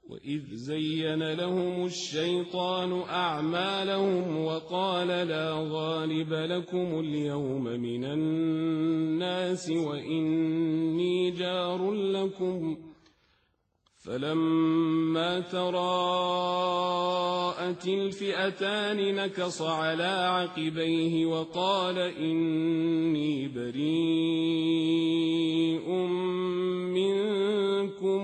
وإذ زين لهم الشيطان أعمالهم وقال لا غالب لكم اليوم من الناس وإني جار لكم فلما تراءت الفئتان نكص على عقبيه وقال إني بريء منكم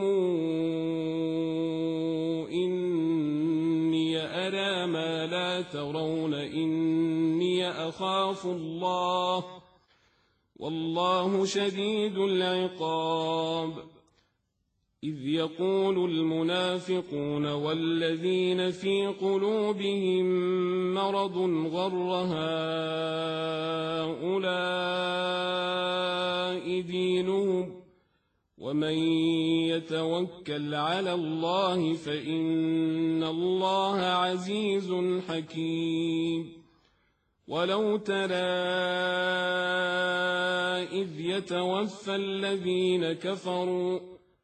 إني أرى ما لا ترون إني أخاف الله والله شديد العقاب إذ يقول المنافقون والذين في قلوبهم مرض غر هؤلاء دينهم ومن يتوكل على الله فإن الله عزيز حكيم ولو ترى إذ يتوفى الذين كفروا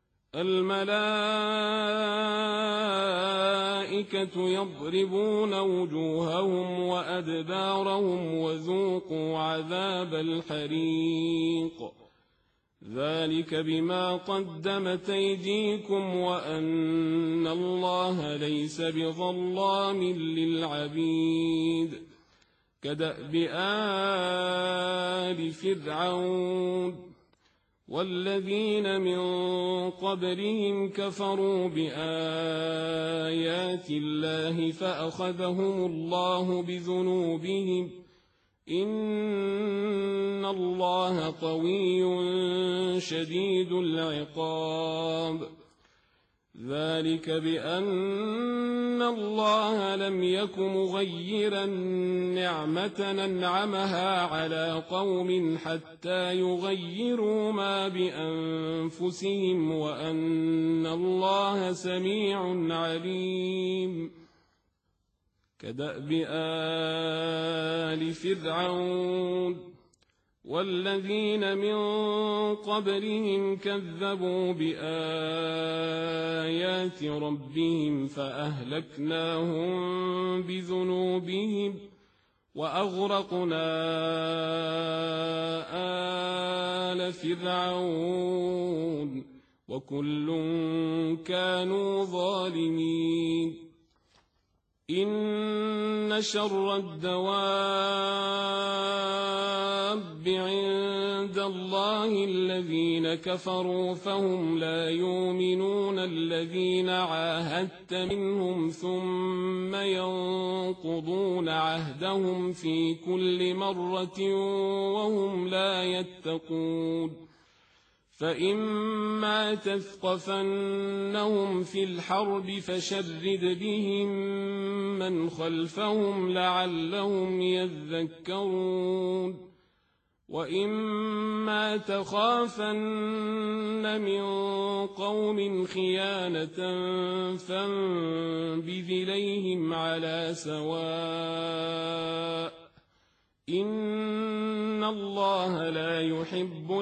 الملائكة يضربون وجوههم وأدبارهم وذوقوا عذاب الحريق ذلك بما قدمت أيديكم وأن الله ليس بظلام للعبيد كدأب آل فرعون والذين من قبلهم كفروا بآيات الله فأخذهم الله بذنوبهم إن الله قوي شديد العقاب ذلك بأن الله لم يك مغيرا نعمة أنعمها على قوم حتى يغيروا ما بأنفسهم وأن الله سميع عليم كدأب آل فرعون والذين من قبلهم كذبوا بآيات ربهم فأهلكناهم بذنوبهم وأغرقنا آل فرعون وكل كانوا ظالمين إن شر الدواب عند الله الذين كفروا فهم لا يؤمنون الذين عاهدت منهم ثم ينقضون عهدهم في كل مرة وهم لا يتقون فإما تثقفنهم في الحرب فشرد بهم من خلفهم لعلهم يذكرون وإما تخافن من قوم خيانة فانبذ إليهم على سواء إن الله لا يحب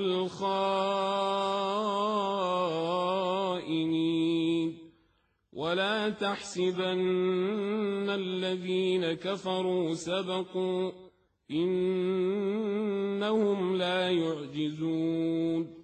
الخائنين ولا تحسبن الذين كفروا سبقوا إنهم لا يعجزون